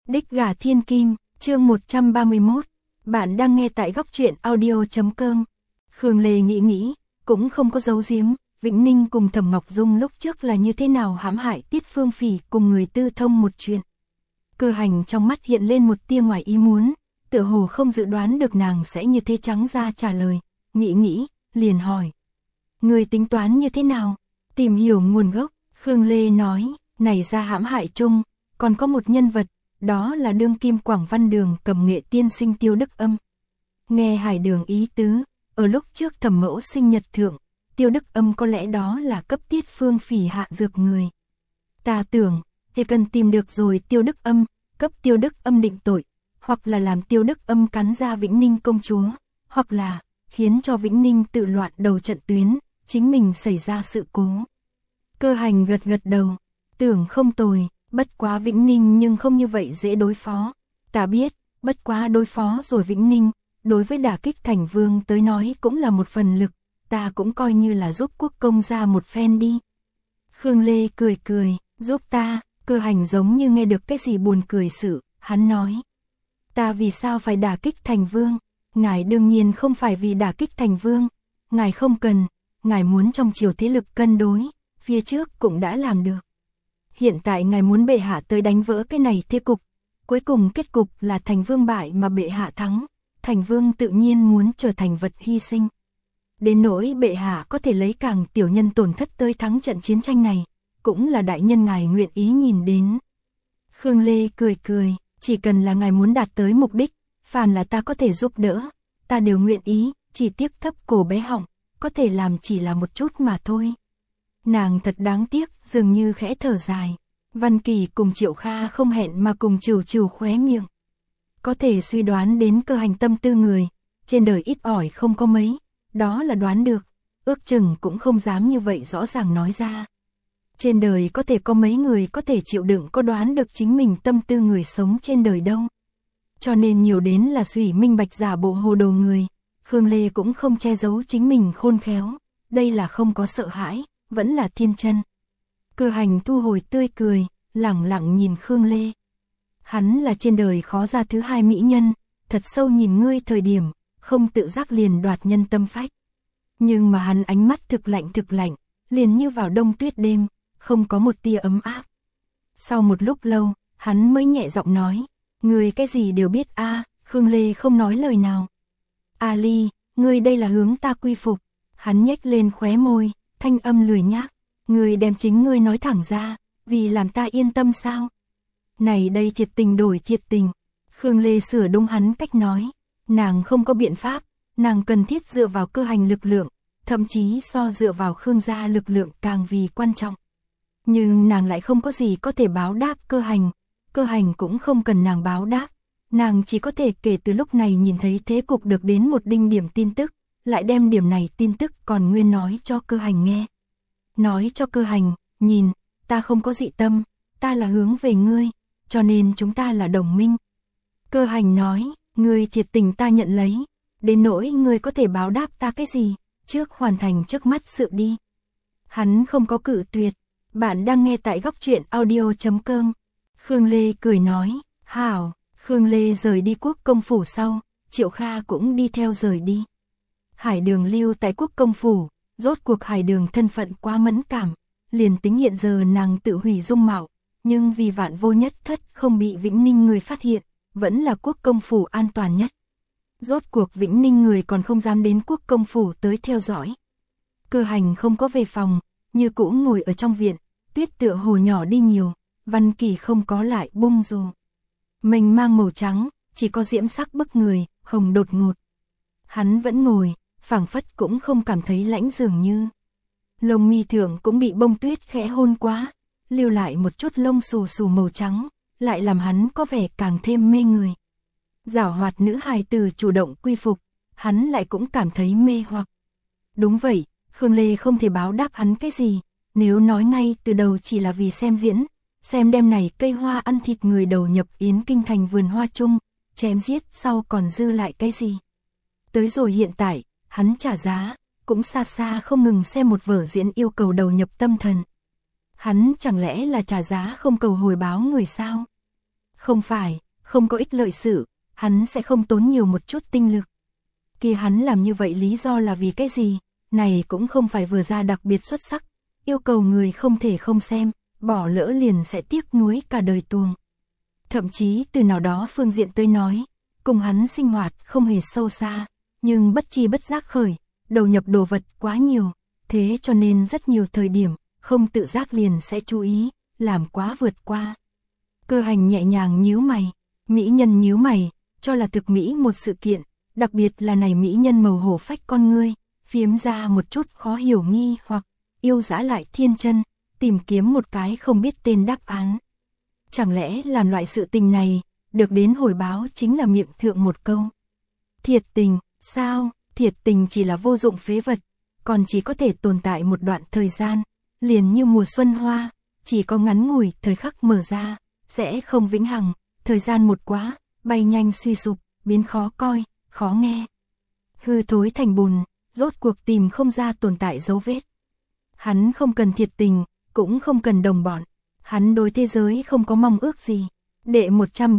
Đích gà thiên kim, chương 131. Bạn đang nghe tại góc truyện audio.com. Khương Lê nghĩ, cũng không có giấu giếm, Vĩnh Ninh cùng Thẩm Ngọc Dung lúc trước là như thế nào hãm hại Tiết Phương Phỉ cùng người tư thông một chuyện. Cơ Hành trong mắt hiện lên một tia ngoài ý muốn, tựa hồ không dự đoán được nàng sẽ như thế trắng ra trả lời, nghĩ, liền hỏi. Người tính toán như thế nào? Tìm hiểu nguồn gốc, Khương Lê nói, này ra hãm hại chung, còn có một nhân vật, đó là đương kim Quảng Văn Đường Cầm Nghệ tiên sinh Tiêu Đức Âm. Nghe Hải Đường ý tứ, ở lúc trước Thẩm mẫu sinh nhật thượng, Tiêu Đức Âm có lẽ đó là cấp Tiết Phương Phỉ hạ dược người. Ta tưởng, thì cần tìm được rồi Tiêu Đức Âm, cấp Tiêu Đức Âm định tội, hoặc là làm Tiêu Đức Âm cắn ra Vĩnh Ninh công chúa, hoặc là khiến cho Vĩnh Ninh tự loạn đầu trận tuyến, chính mình xảy ra sự cố. Cơ Hành gật đầu, tưởng không tồi, bất quá Vĩnh Ninh nhưng không như vậy dễ đối phó. Ta biết, bất quá đối phó rồi Vĩnh Ninh, đối với đả kích Thành Vương tới nói cũng là một phần lực, ta cũng coi như là giúp quốc công ra một phen đi. Khương Lê cười, giúp ta, Cơ Hành giống như nghe được cái gì buồn cười sự, hắn nói. Ta vì sao phải đả kích Thành Vương? Ngài đương nhiên không phải vì đả kích Thành Vương, ngài không cần, ngài muốn trong triều thế lực cân đối, phía trước cũng đã làm được. Hiện tại ngài muốn bệ hạ tới đánh vỡ cái này thế cục, cuối cùng kết cục là Thành Vương bại mà bệ hạ thắng, Thành Vương tự nhiên muốn trở thành vật hy sinh. Đến nỗi bệ hạ có thể lấy càng tiểu nhân tổn thất tới thắng trận chiến tranh này, cũng là đại nhân ngài nguyện ý nhìn đến. Khương Lê cười, chỉ cần là ngài muốn đạt tới mục đích, phàm là ta có thể giúp đỡ, ta đều nguyện ý, chỉ tiếc thấp cổ bé họng, có thể làm chỉ là một chút mà thôi. Nàng thật đáng tiếc, dường như khẽ thở dài. Văn Kỳ cùng Triệu Kha không hẹn mà cùng trừ khóe miệng. Có thể suy đoán đến Cơ Hành tâm tư người, trên đời ít ỏi không có mấy, đó là đoán được, ước chừng cũng không dám như vậy rõ ràng nói ra. Trên đời có thể có mấy người có thể chịu đựng có đoán được chính mình tâm tư người sống trên đời đâu. Cho nên nhiều đến là suy minh bạch giả bộ hồ đồ người, Khương Lê cũng không che giấu chính mình khôn khéo, đây là không có sợ hãi, vẫn là thiên chân. Cơ Hành thu hồi tươi cười, lẳng nhìn Khương Lê. Hắn là trên đời khó ra thứ hai mỹ nhân, thật sâu nhìn ngươi thời điểm, không tự giác liền đoạt nhân tâm phách. Nhưng mà hắn ánh mắt thực lạnh, liền như vào đông tuyết đêm, không có một tia ấm áp. Sau một lúc lâu, hắn mới nhẹ giọng nói, ngươi cái gì đều biết a. Khương Lê không nói lời nào. A Ly, ngươi đây là hướng ta quy phục. Hắn nhếch lên khóe môi, thanh âm lười nhác, ngươi đem chính ngươi nói thẳng ra, vì làm ta yên tâm sao? Này đây thiệt tình đổi thiệt tình. Khương Lê sửa đúng hắn cách nói, nàng không có biện pháp, nàng cần thiết dựa vào Cơ Hành lực lượng, thậm chí so dựa vào Khương gia lực lượng càng vì quan trọng. Nhưng nàng lại không có gì có thể báo đáp Cơ Hành cũng không cần nàng báo đáp, nàng chỉ có thể kể từ lúc này nhìn thấy thế cục được đến một đinh điểm tin tức, lại đem điểm này tin tức còn nguyên nói cho Cơ Hành nghe. Nói cho Cơ Hành, nhìn, ta không có dị tâm, ta là hướng về ngươi, cho nên chúng ta là đồng minh. Cơ Hành nói, ngươi thiệt tình ta nhận lấy, đến nỗi ngươi có thể báo đáp ta cái gì, trước hoàn thành trước mắt sự đi. Hắn không có cự tuyệt, bạn đang nghe tại góc truyện audio.com. Khương Lê cười nói, hảo. Khương Lê rời đi quốc công phủ sau, Triệu Kha cũng đi theo rời đi. Hải Đường lưu tại quốc công phủ, rốt cuộc Hải Đường thân phận quá mẫn cảm, liền tính hiện giờ nàng tự hủy dung mạo, nhưng vì vạn vô nhất thất không bị Vĩnh Ninh người phát hiện, vẫn là quốc công phủ an toàn nhất. Rốt cuộc Vĩnh Ninh người còn không dám đến quốc công phủ tới theo dõi. Cơ Hành không có về phòng, như cũ ngồi ở trong viện, tuyết tựa hồ nhỏ đi nhiều, Văn Kỳ không có lại bung dù. Mình mang màu trắng, chỉ có diễm sắc bức người, hồng đột ngột. Hắn vẫn ngồi, phảng phất cũng không cảm thấy lãnh dường như. Lông mi thượng cũng bị bông tuyết khẽ hôn quá, lưu lại một chút lông xù màu trắng, lại làm hắn có vẻ càng thêm mê người. Giảo hoạt nữ hài tử chủ động quy phục, hắn lại cũng cảm thấy mê hoặc. Đúng vậy, Khương Lê không thể báo đáp hắn cái gì, nếu nói ngay từ đầu chỉ là vì xem diễn, xem đêm này cây hoa ăn thịt người đầu nhập Yến Kinh thành vườn hoa chung, chém giết sau còn dư lại cái gì. Tới rồi hiện tại, hắn trả giá, cũng xa không ngừng xem một vở diễn yêu cầu đầu nhập tâm thần. Hắn chẳng lẽ là trả giá không cầu hồi báo người sao? Không phải, không có ích lợi sự, hắn sẽ không tốn nhiều một chút tinh lực. Kia hắn làm như vậy lý do là vì cái gì? Này cũng không phải vừa ra đặc biệt xuất sắc, yêu cầu người không thể không xem, bỏ lỡ liền sẽ tiếc nuối cả đời tuồng. Thậm chí từ nào đó phương diện tôi nói, cùng hắn sinh hoạt không hề sâu xa, nhưng bất chi bất giác khởi, đầu nhập đồ vật quá nhiều, thế cho nên rất nhiều thời điểm, không tự giác liền sẽ chú ý, làm quá vượt qua. Cơ Hành nhẹ nhàng nhíu mày, mỹ nhân nhíu mày, cho là thực mỹ một sự kiện, đặc biệt là này mỹ nhân màu hổ phách con ngươi, phiếm ra một chút khó hiểu nghi hoặc yêu dã lại thiên chân, tìm kiếm một cái không biết tên đáp án. Chẳng lẽ làm loại sự tình này, được đến hồi báo chính là miệng thượng một câu. Thiệt tình, sao, thiệt tình chỉ là vô dụng phế vật, còn chỉ có thể tồn tại một đoạn thời gian, liền như mùa xuân hoa, chỉ có ngắn ngủi thời khắc mở ra, sẽ không vĩnh hằng, thời gian một quá, bay nhanh suy sụp, biến khó coi, khó nghe. Hư thối thành bùn, rốt cuộc tìm không ra tồn tại dấu vết. Hắn không cần thiệt tình, cũng không cần đồng bọn, hắn đối thế giới không có mong ước gì. Đệ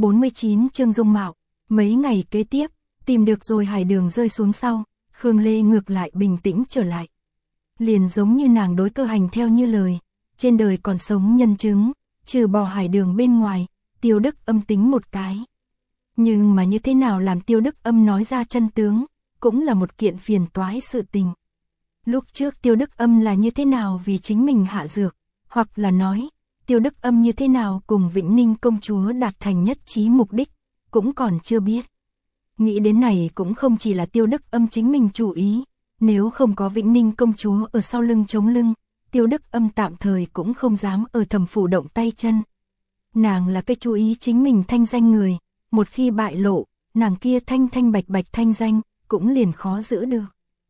149 chương dung mạo, mấy ngày kế tiếp, tìm được rồi hải đường rơi xuống sau, Khương Lê ngược lại bình tĩnh trở lại. Liền giống như nàng đối Cơ Hành theo như lời, trên đời còn sống nhân chứng, trừ bỏ hải đường bên ngoài, Tiêu Đức Âm tính một cái. Nhưng mà như thế nào làm Tiêu Đức Âm nói ra chân tướng, cũng là một kiện phiền toái sự tình. Lúc trước Tiêu Đức Âm là như thế nào vì chính mình hạ dược, hoặc là nói, Tiêu Đức Âm như thế nào cùng Vĩnh Ninh công chúa đạt thành nhất trí mục đích, cũng còn chưa biết. Nghĩ đến này cũng không chỉ là Tiêu Đức Âm chính mình chủ ý, nếu không có Vĩnh Ninh công chúa ở sau lưng chống lưng, Tiêu Đức Âm tạm thời cũng không dám ở Thẩm phủ động tay chân. Nàng là cái chú ý chính mình thanh danh người, một khi bại lộ, nàng kia thanh bạch bạch thanh danh, cũng liền khó giữ được.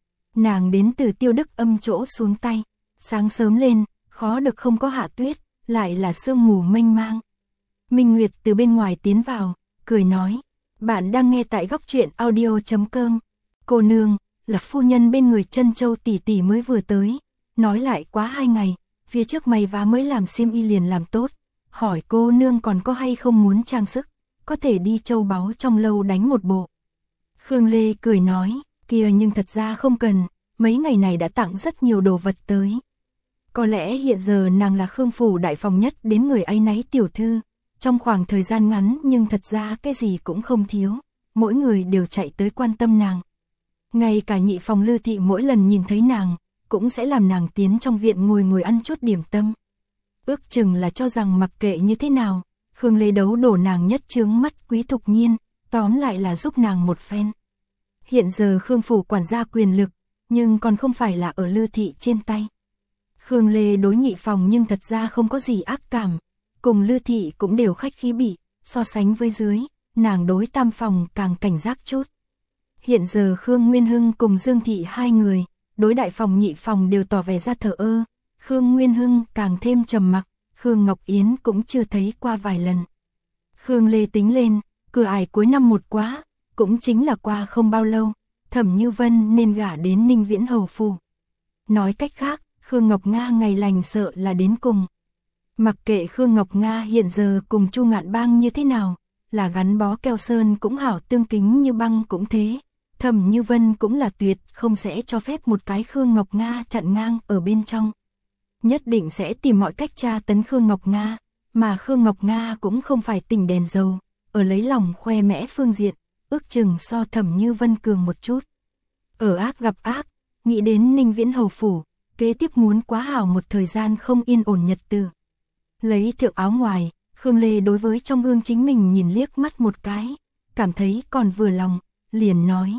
Nàng đến từ Tiêu Đức Âm chỗ xuống tay, sáng sớm lên, khó được không có hạ tuyết, lại là sương mù mênh mang. Minh Nguyệt từ bên ngoài tiến vào, cười nói, bạn đang nghe tại góc truyện audio.com. Cô nương, là phu nhân bên người Trân Châu tỷ tỷ mới vừa tới, nói lại quá 2 ngày, phía trước may vá mới làm xiêm y liền làm tốt, hỏi cô nương còn có hay không muốn trang sức, có thể đi châu báu trong lâu đánh một bộ. Khương Lê cười nói, kia nhưng thật ra không cần, mấy ngày này đã tặng rất nhiều đồ vật tới. Có lẽ hiện giờ nàng là Khương phủ đại phòng nhất đến người áy náy tiểu thư, trong khoảng thời gian ngắn nhưng thật ra cái gì cũng không thiếu, mỗi người đều chạy tới quan tâm nàng. Ngay cả nhị phòng Lư thị mỗi lần nhìn thấy nàng, cũng sẽ làm nàng tiến trong viện ngồi ăn chút điểm tâm. Ước chừng là cho rằng mặc kệ như thế nào, Khương Lê đấu đổ nàng nhất chướng mắt Quý Thục Nhiên, tóm lại là giúp nàng một phen. Hiện giờ Khương phủ quản gia quyền lực, nhưng còn không phải là ở Lư thị trên tay. Khương Lê đối nhị phòng nhưng thật ra không có gì ác cảm, cùng Lư thị cũng đều khách khí bỉ, so sánh với dưới, nàng đối tam phòng càng cảnh giác chút. Hiện giờ Khương Nguyên Hưng cùng Dương thị hai người, đối đại phòng nhị phòng đều tỏ vẻ ra thờ ơ, Khương Nguyên Hưng càng thêm trầm mặc, Khương Ngọc Yến cũng chưa thấy qua vài lần. Khương Lê tính lên, cửa ải cuối năm một quá, cũng chính là qua không bao lâu, Thẩm Như Vân nên gả đến Ninh Viễn hầu phủ. Nói cách khác, Khương Ngọc Nga ngày lành sợ là đến cùng. Mặc kệ Khương Ngọc Nga hiện giờ cùng Chu Ngạn Bang như thế nào, là gắn bó keo sơn cũng hảo tương kính như băng cũng thế. Thẩm Như Vân cũng là tuyệt không sẽ cho phép một cái Khương Ngọc Nga chặn ngang ở bên trong. Nhất định sẽ tìm mọi cách tra tấn Khương Ngọc Nga, mà Khương Ngọc Nga cũng không phải tỉnh đèn dầu, ở lấy lòng khoe mẽ phương diện, ước chừng so Thẩm Như Vân cường một chút. Ở ác gặp ác, nghĩ đến Ninh Viễn hầu phủ, kế tiếp muốn quá hảo một thời gian không yên ổn nhật tử. Lấy thượng áo ngoài, Khương Lê đối với trong gương chính mình nhìn liếc mắt một cái, cảm thấy còn vừa lòng, liền nói.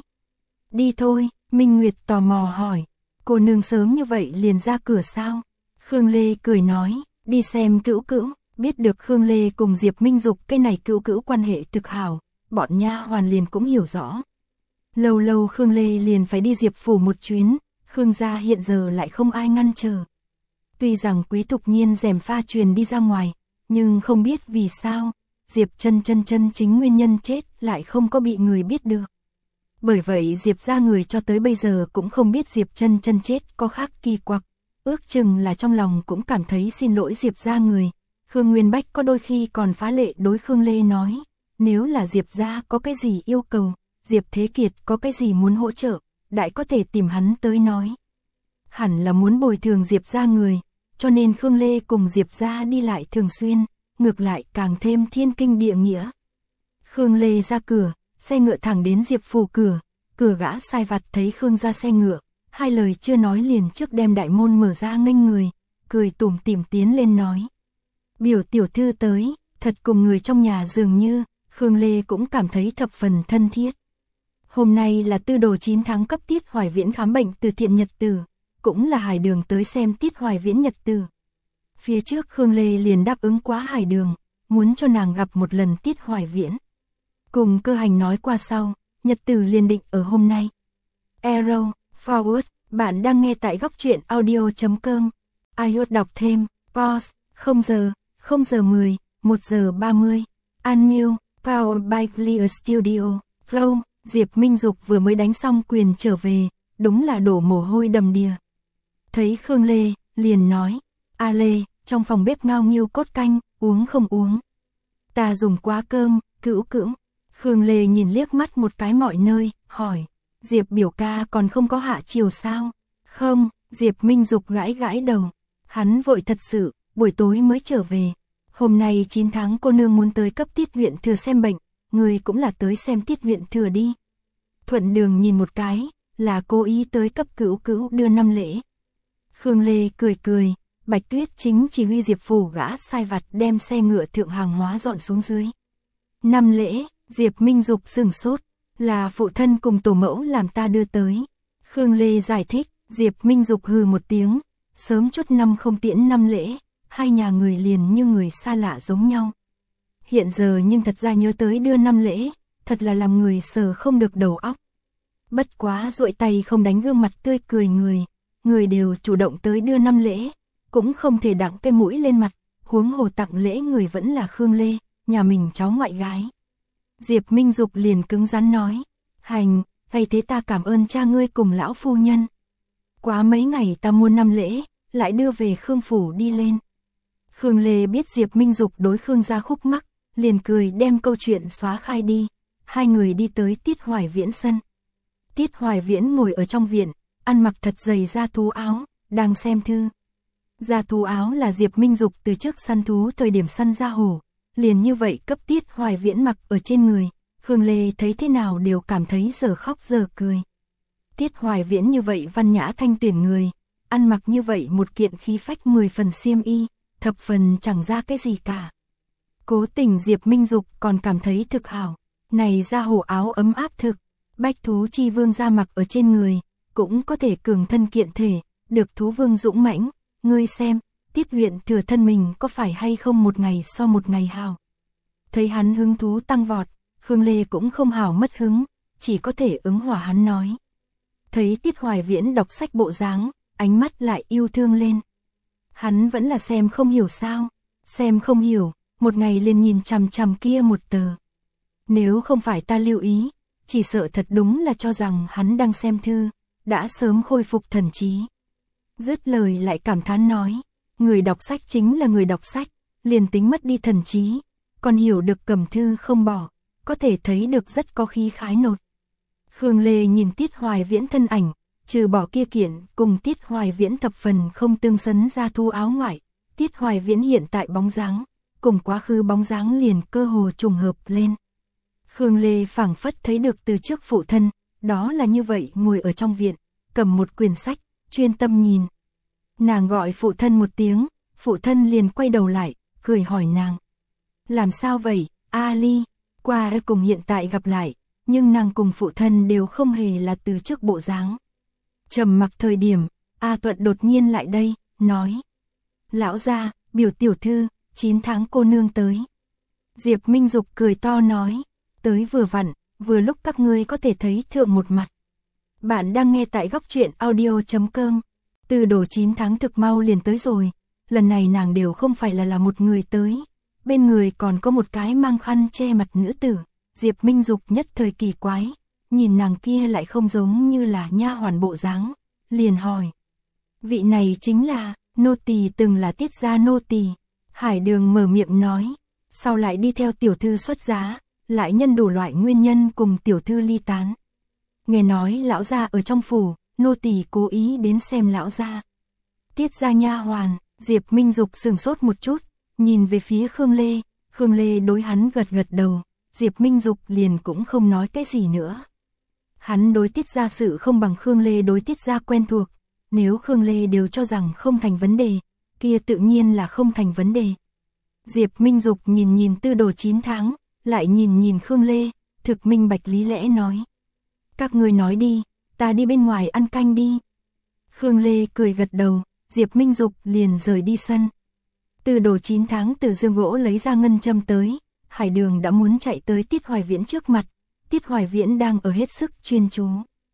Đi thôi, Minh Nguyệt tò mò hỏi, cô nương sớm như vậy liền ra cửa sao? Khương Lê cười nói, đi xem Cữu Cữu, biết được Khương Lê cùng Diệp Minh Dục cái này Cữu Cữu quan hệ thực hảo, bọn nha hoàn liền cũng hiểu rõ. Lâu lâu Khương Lê liền phải đi Diệp phủ một chuyến, Khương gia hiện giờ lại không ai ngăn trở. Tuy rằng Quý Thục Nhiên gièm pha truyền đi ra ngoài, nhưng không biết vì sao, Diệp chân chính nguyên nhân chết lại không có bị người biết được. Bởi vậy Diệp gia người cho tới bây giờ cũng không biết Diệp chân chết có khác kỳ quặc, ước chừng là trong lòng cũng cảm thấy xin lỗi Diệp gia người, Khương Nguyên Bách có đôi khi còn phá lệ đối Khương Lê nói, nếu là Diệp gia có cái gì yêu cầu, Diệp Thế Kiệt có cái gì muốn hỗ trợ, đại có thể tìm hắn tới nói. Hẳn là muốn bồi thường Diệp gia người, cho nên Khương Lê cùng Diệp gia đi lại thường xuyên, ngược lại càng thêm thiên kinh địa nghĩa. Khương Lê ra cửa, xe ngựa thẳng đến Diệp phủ cửa gã sai vặt thấy Khương ra xe ngựa, hai lời chưa nói liền trước đem đại môn mở ra nghênh người, cười tủm tỉm tiến lên nói. Biểu tiểu thư tới, thật cùng người trong nhà dường như, Khương Lê cũng cảm thấy thập phần thân thiết. Hôm nay là tư đồ 9 tháng cấp Tiết Hoài Viễn khám bệnh từ thiện nhật tử, cũng là Hải Đường tới xem Tiết Hoài Viễn nhật tử. Phía trước Khương Lê liền đáp ứng quá Hải Đường, muốn cho nàng gặp một lần Tiết Hoài Viễn. Cùng Cơ Hành nói qua sau, nhật tử liền định ở hôm nay. Arrow, Forward, bạn đang nghe tại góc truyện audio.com. iOS đọc thêm, pause, 0 giờ 10, 1 giờ 30. Unmute, Powered by Clear Studio. Flow, Diệp Minh Dục vừa mới đánh xong quyền trở về, đúng là đổ mồ hôi đầm đìa. Thấy Khương Lê, liền nói, A Lê, trong phòng bếp ngao nghiêu cốt canh, uống không uống. Ta dùng quá cơm, cữu. Khương Lê nhìn liếc mắt một cái mọi nơi, hỏi, Diệp biểu ca còn không có hạ chiều sao? Không, Diệp Minh Dục gãi đầu. Hắn vội thật sự, buổi tối mới trở về. Hôm nay 9 tháng cô nương muốn tới cấp Tiết huyện thừa xem bệnh, người cũng là tới xem Tiết huyện thừa đi. Thuận đường nhìn một cái, là cố ý tới cấp cữu đưa 5 lễ. Khương Lê cười, Bạch Tuyết chính chỉ huy Diệp phủ gã sai vặt đem xe ngựa thượng hàng hóa dọn xuống dưới. 5 lễ, Diệp Minh Dục sửng sốt, là phụ thân cùng tổ mẫu làm ta đưa tới. Khương Lê giải thích, Diệp Minh Dục hừ một tiếng, sớm chút năm không tiễn 5 lễ, hai nhà người liền như người xa lạ giống nhau. Hiện giờ nhưng thật ra nhớ tới đưa 5 lễ, thật là làm người sờ không được đầu óc. Bất quá duỗi tay không đánh gương mặt tươi cười người đều chủ động tới đưa 5 lễ, cũng không thể đặng cái mũi lên mặt, huống hồ tặng lễ người vẫn là Khương Lê, nhà mình cháu ngoại gái. Diệp Minh Dục liền cứng rắn nói, hành, vậy thế ta cảm ơn cha ngươi cùng lão phu nhân. Quá mấy ngày ta mua 5 lễ, lại đưa về Khương phủ đi lên. Khương Lê biết Diệp Minh Dục đối Khương gia khúc mắc, liền cười đem câu chuyện xóa khai đi. Hai người đi tới Tiết Hoài Viễn sân. Tiết Hoài Viễn ngồi ở trong viện, ăn mặc thật dày da thú áo, đang xem thư. Da thú áo là Diệp Minh Dục từ trước săn thú thời điểm săn ra hổ, liền như vậy cấp Tiết Hoài Viễn mặc ở trên người. Khương Lê thấy thế nào đều cảm thấy giờ khóc giờ cười. Tiết Hoài Viễn như vậy văn nhã thanh tuyển người, ăn mặc như vậy một kiện khí phách 10 phần xiêm y, thập phần chẳng ra cái gì cả. Cố tình Diệp Minh Dục còn cảm thấy thực hảo, này da hổ áo ấm áp thực, bách thú chi vương da mặc ở trên người, cũng có thể cường thân kiện thể, được thú vương dũng mãnh. Ngươi xem, Tiết huyện thừa thân mình có phải hay không một ngày so một ngày hảo. Thấy hắn hứng thú tăng vọt, Khương Lê cũng không hảo mất hứng, chỉ có thể ứng hòa hắn nói. Thấy Tiết Hoài Viễn đọc sách bộ dáng, ánh mắt lại yêu thương lên. Hắn vẫn là xem không hiểu sao, xem không hiểu, một ngày liền nhìn chằm chằm kia một tờ. Nếu không phải ta lưu ý, chỉ sợ thật đúng là cho rằng hắn đang xem thư, đã sớm khôi phục thần trí. Dứt lời lại cảm thán nói, người đọc sách chính là người đọc sách, liền tính mất đi thần trí, còn hiểu được cầm thư không bỏ, có thể thấy được rất có khí khái nột. Khương Lê nhìn Tiết Hoài Viễn thân ảnh, trừ bỏ kia kiện cùng Tiết Hoài Viễn thập phần không tương xứng ra thu áo ngoại, Tiết Hoài Viễn hiện tại bóng dáng, cùng quá khứ bóng dáng liền cơ hồ trùng hợp lên. Khương Lê phảng phất thấy được từ trước phụ thân, đó là như vậy ngồi ở trong viện, cầm một quyển sách, chuyên tâm nhìn. Nàng gọi phụ thân một tiếng, phụ thân liền quay đầu lại, cười hỏi nàng. Làm sao vậy, Ali? Qua cùng hiện tại gặp lại, nhưng nàng cùng phụ thân đều không hề là từ trước bộ dáng. Trầm mặc thời điểm, A Tuận đột nhiên lại đây, nói. Lão gia, biểu tiểu thư, 9 tháng cô nương tới. Diệp Minh Dục cười to nói, tới vừa vặn, vừa lúc các ngươi có thể thấy thượng một mặt. Bạn đang nghe tại góc truyện audio.com. Từ đồ 9 tháng thực mau liền tới rồi, lần này nàng đều không phải là một người tới. Bên người còn có một cái mang khăn che mặt nữ tử, Diệp Minh Dục nhất thời kỳ quái, nhìn nàng kia lại không giống như là nha hoàn bộ dáng, liền hỏi. Vị này chính là, nô tỳ từng là Tiết gia nô tỳ. Hải Đường mở miệng nói, sau lại đi theo tiểu thư xuất giá, lại nhân đủ loại nguyên nhân cùng tiểu thư ly tán. Nghe nói lão gia ở trong phủ, nô tỳ cố ý đến xem lão gia. Tiết gia nha hoàn, Diệp Minh Dục sừng sốt một chút, nhìn về phía Khương Lê, Khương Lê đối hắn gật gật đầu, Diệp Minh Dục liền cũng không nói cái gì nữa. Hắn đối Tiết gia sự không bằng Khương Lê đối Tiết gia quen thuộc, nếu Khương Lê đều cho rằng không thành vấn đề, kia tự nhiên là không thành vấn đề. Diệp Minh Dục nhìn nhìn Tư Đồ 9 tháng, lại nhìn nhìn Khương Lê, thực minh bạch lý lẽ nói. Các người nói đi, ta đi bên ngoài ăn canh đi. Khương Lê cười gật đầu, Diệp Minh Dục liền rời đi sân. Tư Đồ 9 tháng từ dương gỗ lấy ra ngân châm tới, Hải Đường đã muốn chạy tới Tiết Hoài Viễn trước mặt, Tiết Hoài Viễn đang ở hết sức chuyên chú.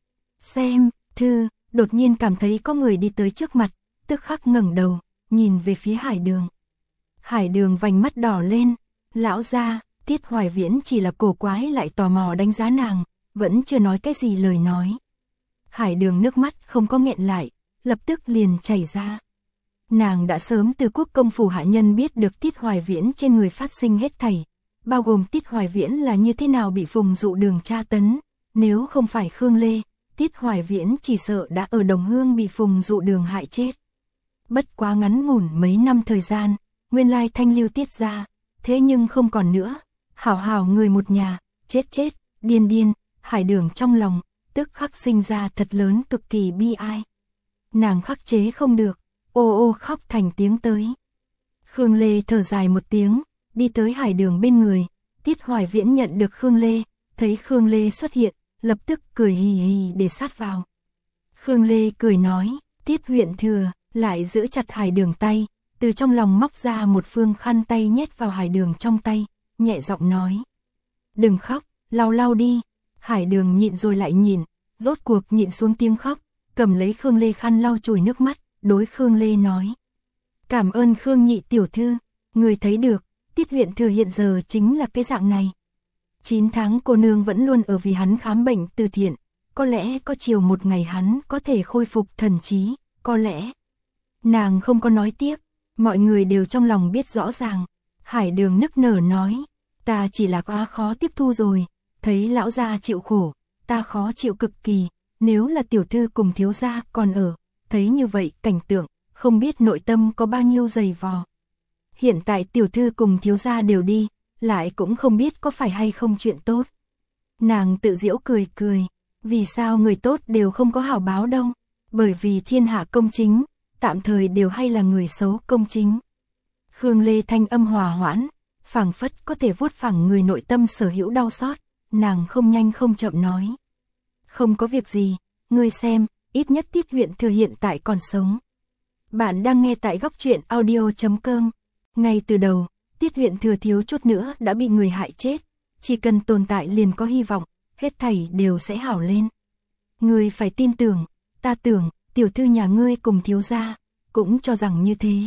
Xem, thư, đột nhiên cảm thấy có người đi tới trước mặt, tức khắc ngẩng đầu, nhìn về phía Hải Đường. Hải Đường vành mắt đỏ lên, lão gia, Tiết Hoài Viễn chỉ là cổ quái lại tò mò đánh giá nàng, vẫn chưa nói cái gì lời nói. Hải Đường nước mắt không có nghẹn lại, lập tức liền chảy ra. Nàng đã sớm từ Quốc công phủ hạ nhân biết được Tiết Hoài Viễn trên người phát sinh hết thảy, bao gồm Tiết Hoài Viễn là như thế nào bị Phùng Dụ Đường tra tấn, nếu không phải Khương Lê, Tiết Hoài Viễn chỉ sợ đã ở Đồng Hương bị Phùng Dụ Đường hại chết. Bất quá ngắn ngủn mấy năm thời gian, nguyên lai thanh lưu Tiết gia, thế nhưng không còn nữa, hảo hảo người một nhà, chết chết, điên điên, Hải Đường trong lòng, tức khắc sinh ra thật lớn cực kỳ bi ai. Nàng khắc chế không được, ô ô khóc thành tiếng tới. Khương Lê thở dài một tiếng, đi tới Hải Đường bên người, Tiết Hoài Viễn nhận được Khương Lê, thấy Khương Lê xuất hiện, lập tức cười hì hì để sát vào. Khương Lê cười nói, Tiết huyện thừa, lại giữ chặt Hải Đường tay, từ trong lòng móc ra một phương khăn tay nhét vào Hải Đường trong tay, nhẹ giọng nói. Đừng khóc, lau lau đi. Hải Đường nhịn rồi lại nhịn, rốt cuộc nhịn xuống tiếng khóc, cầm lấy Khương Lê khăn lau chùi nước mắt, đối Khương Lê nói. Cảm ơn Khương nhị tiểu thư, người thấy được, Tiết huyện thừa hiện giờ chính là cái dạng này. 9 tháng cô nương vẫn luôn ở vì hắn khám bệnh từ thiện, có lẽ có chiều một ngày hắn có thể khôi phục thần trí, có lẽ. Nàng không có nói tiếp, mọi người đều trong lòng biết rõ ràng. Hải Đường nức nở nói, ta chỉ là quá khó tiếp thu rồi, thấy lão gia chịu khổ, ta khó chịu cực kỳ, nếu là tiểu thư cùng thiếu gia còn ở, thấy như vậy cảnh tượng, không biết nội tâm có bao nhiêu dày vò. Hiện tại tiểu thư cùng thiếu gia đều đi, lại cũng không biết có phải hay không chuyện tốt. Nàng tự giễu cười cười, vì sao người tốt đều không có hảo báo đâu, bởi vì thiên hạ công chính, tạm thời đều hay là người xấu công chính. Khương Lê thanh âm hòa hoãn, phảng phất có thể vuốt phẳng người nội tâm sở hữu đau xót, nàng không nhanh không chậm nói. Không có việc gì, ngươi xem, ít nhất Tiết huyện thừa hiện tại còn sống. Bạn đang nghe tại góc truyện audio.com. Ngay từ đầu, Tiết huyện thừa thiếu chút nữa đã bị người hại chết, chỉ cần tồn tại liền có hy vọng, hết thảy đều sẽ hảo lên. Ngươi phải tin tưởng, ta tưởng, tiểu thư nhà ngươi cùng thiếu gia, cũng cho rằng như thế.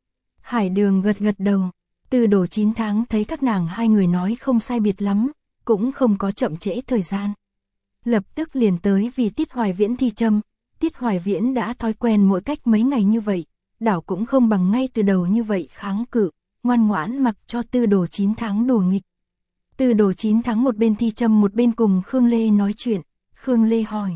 Hải Đường gật gật đầu, Tư Đồ 9 tháng thấy các nàng hai người nói không sai biệt lắm, cũng không có chậm trễ thời gian. Lập tức liền tới vì Tiết Hoài Viễn thi châm, Tiết Hoài Viễn đã thói quen mỗi cách mấy ngày như vậy, đảo cũng không bằng ngay từ đầu như vậy kháng cự, ngoan ngoãn mặc cho Tư Đồ 9 tháng đùa nghịch. Tư Đồ 9 tháng một bên thi châm một bên cùng Khương Lê nói chuyện, Khương Lê hỏi.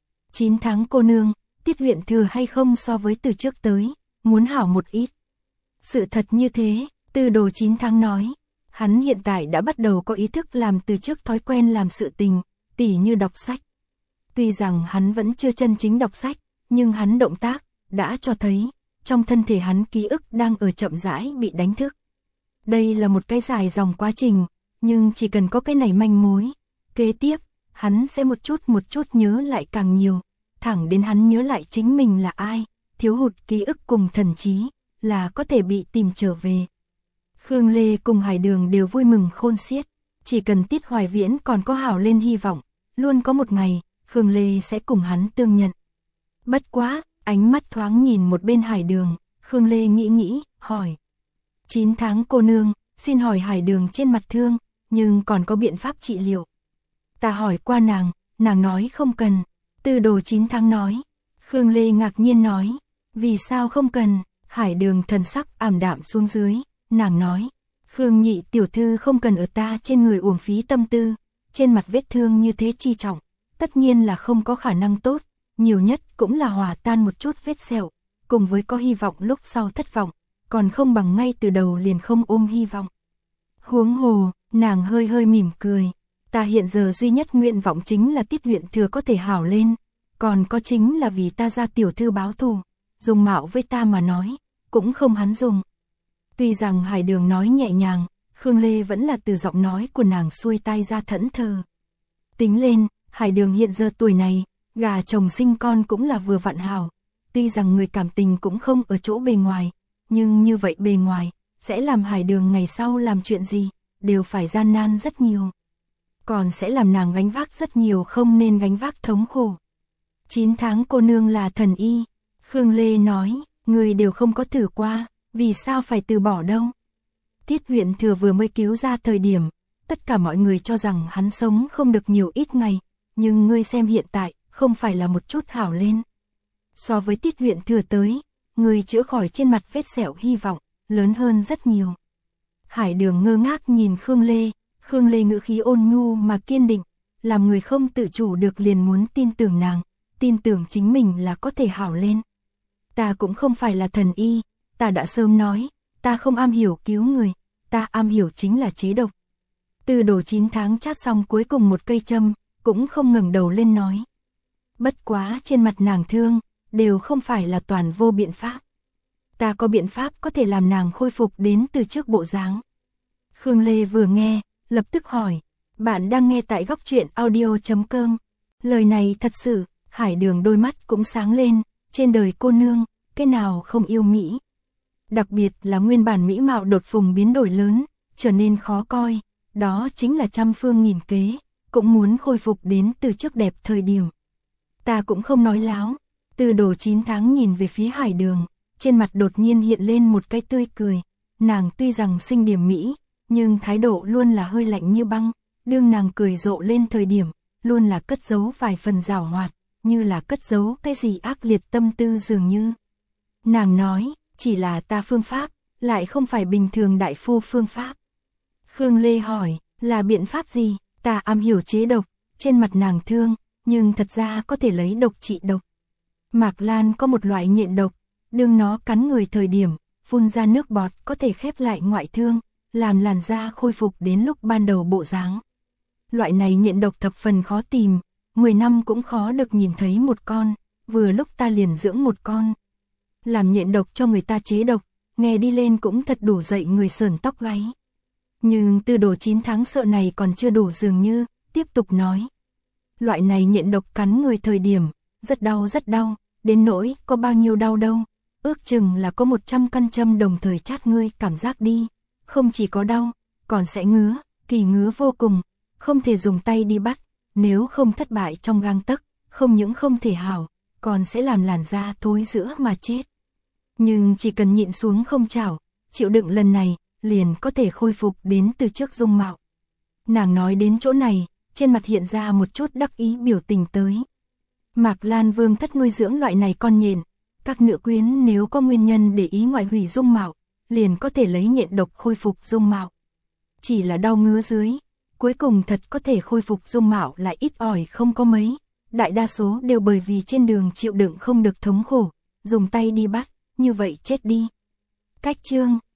9 tháng cô nương, Tiết huyện thừa hay không so với từ trước tới, muốn hảo một ít. Sự thật như thế, Tư Đồ 9 tháng nói, hắn hiện tại đã bắt đầu có ý thức làm từ trước thói quen làm sự tình, tỉ như đọc sách. Tuy rằng hắn vẫn chưa chân chính đọc sách, nhưng hắn động tác, đã cho thấy, trong thân thể hắn ký ức đang ở chậm rãi bị đánh thức. Đây là một cái dài dòng quá trình, nhưng chỉ cần có cái này manh mối, kế tiếp, hắn sẽ một chút nhớ lại càng nhiều, thẳng đến hắn nhớ lại chính mình là ai, thiếu hụt ký ức cùng thần trí, là có thể bị tìm trở về. Khương Lê cùng Hải Đường đều vui mừng khôn xiết, chỉ cần Tiết Hoài Viễn còn có hảo lên hy vọng, luôn có một ngày, Khương Lê sẽ cùng hắn tương nhận. Bất quá, ánh mắt thoáng nhìn một bên Hải Đường, Khương Lê nghĩ, hỏi. 9 tháng cô nương, xin hỏi Hải Đường trên mặt thương, nhưng còn có biện pháp trị liệu. Ta hỏi qua nàng nói không cần. Tư Đồ 9 tháng nói. Khương Lê ngạc nhiên nói, vì sao không cần? Hải Đường thần sắc ảm đạm xuống dưới, nàng nói, Khương nhị tiểu thư không cần ở ta trên người uổng phí tâm tư, trên mặt vết thương như thế chi trọng, tất nhiên là không có khả năng tốt, nhiều nhất cũng là hòa tan một chút vết sẹo, cùng với có hy vọng lúc sau thất vọng, còn không bằng ngay từ đầu liền không ôm hy vọng. Huống hồ, nàng hơi hơi mỉm cười, ta hiện giờ duy nhất nguyện vọng chính là Tiết huyện thừa có thể hảo lên, còn có chính là vì ta gia tiểu thư báo thù, dùng mạo với ta mà nói, cũng không hắn dùng. Tuy rằng Hải Đường nói nhẹ nhàng, Khương Lê vẫn là từ giọng nói của nàng xuôi tai ra thẫn thờ. Tính lên, Hải Đường hiện giờ tuổi này, gà chồng sinh con cũng là vừa vặn hảo, tuy rằng người cảm tình cũng không ở chỗ bề ngoài, nhưng như vậy bề ngoài, sẽ làm Hải Đường ngày sau làm chuyện gì, đều phải gian nan rất nhiều. Còn sẽ làm nàng gánh vác rất nhiều không nên gánh vác thống khổ. 9 tháng cô nương là thần y, Khương Lê nói, người đều không có thử qua, vì sao phải từ bỏ đâu. Tiết huyện thừa vừa mới cứu ra thời điểm, tất cả mọi người cho rằng hắn sống không được nhiều ít ngày, nhưng ngươi xem hiện tại, không phải là một chút hảo lên. So với Tiết huyện thừa tới, người chữa khỏi trên mặt vết sẹo hy vọng, lớn hơn rất nhiều. Hải Đường ngơ ngác nhìn Khương Lê ngữ khí ôn nhu mà kiên định, làm người không tự chủ được liền muốn tin tưởng nàng, tin tưởng chính mình là có thể hảo lên. Ta cũng không phải là thần y, ta đã sớm nói, ta không am hiểu cứu người, ta am hiểu chính là chế độc. Từ đổ 9 tháng chát xong cuối cùng một cây châm, cũng không ngẩng đầu lên nói. Bất quá trên mặt nàng thương, đều không phải là toàn vô biện pháp. Ta có biện pháp có thể làm nàng khôi phục đến từ trước bộ dáng. Khương Lê vừa nghe, lập tức hỏi, bạn đang nghe tại góc truyện audio.com. Lời này thật sự, Hải Đường đôi mắt cũng sáng lên, trên đời cô nương, cái nào không yêu Mỹ. Đặc biệt là nguyên bản mỹ mạo đột phùng biến đổi lớn, trở nên khó coi, đó chính là trăm phương nghìn kế, cũng muốn khôi phục đến từ trước đẹp thời điểm. Ta cũng không nói láo, từ đổ 9 tháng nhìn về phía Hải Đường, trên mặt đột nhiên hiện lên một cái tươi cười, nàng tuy rằng xinh điểm mỹ, nhưng thái độ luôn là hơi lạnh như băng, đương nàng cười rộ lên thời điểm, luôn là cất giấu vài phần giảo hoạt, như là cất giấu cái gì ác liệt tâm tư dường như. Nàng nói, chỉ là ta phương pháp, lại không phải bình thường đại phu phương pháp. Khương Lê hỏi, là biện pháp gì? Ta am hiểu chế độc, trên mặt nàng thương, nhưng thật ra có thể lấy độc trị độc. Mạc Lan có một loại nhện độc, đương nó cắn người thời điểm, phun ra nước bọt có thể khép lại ngoại thương, làm làn da khôi phục đến lúc ban đầu bộ dáng. Loại này nhện độc thập phần khó tìm, 10 năm cũng khó được nhìn thấy một con, vừa lúc ta liền dưỡng một con. Làm nhện độc cho người ta chế độc, nghe đi lên cũng thật đủ dậy người sởn tóc gáy. Nhưng từ đổ 9 tháng sợ này còn chưa đủ dường như, tiếp tục nói. Loại này nhện độc cắn người thời điểm, rất đau, đến nỗi có bao nhiêu đau đâu, ước chừng là có 100 căn châm đồng thời chát ngươi cảm giác đi, không chỉ có đau, còn sẽ ngứa, kỳ ngứa vô cùng, không thể dùng tay đi bắt, nếu không thất bại trong gang tấc, không những không thể hảo, còn sẽ làm làn da thối rữa mà chết. Nhưng chỉ cần nhịn xuống không chảo, chịu đựng lần này, liền có thể khôi phục đến từ trước dung mạo. Nàng nói đến chỗ này, trên mặt hiện ra một chút đắc ý biểu tình tới. Mạc Lan Vương thất nuôi dưỡng loại này con nhện, các nữ quyến nếu có nguyên nhân để ý ngoại hủy dung mạo, liền có thể lấy nhện độc khôi phục dung mạo. Chỉ là đau ngứa dưới, cuối cùng thật có thể khôi phục dung mạo lại ít ỏi không có mấy, đại đa số đều bởi vì trên đường chịu đựng không được thống khổ, dùng tay đi bắt, như vậy chết đi. Cách chương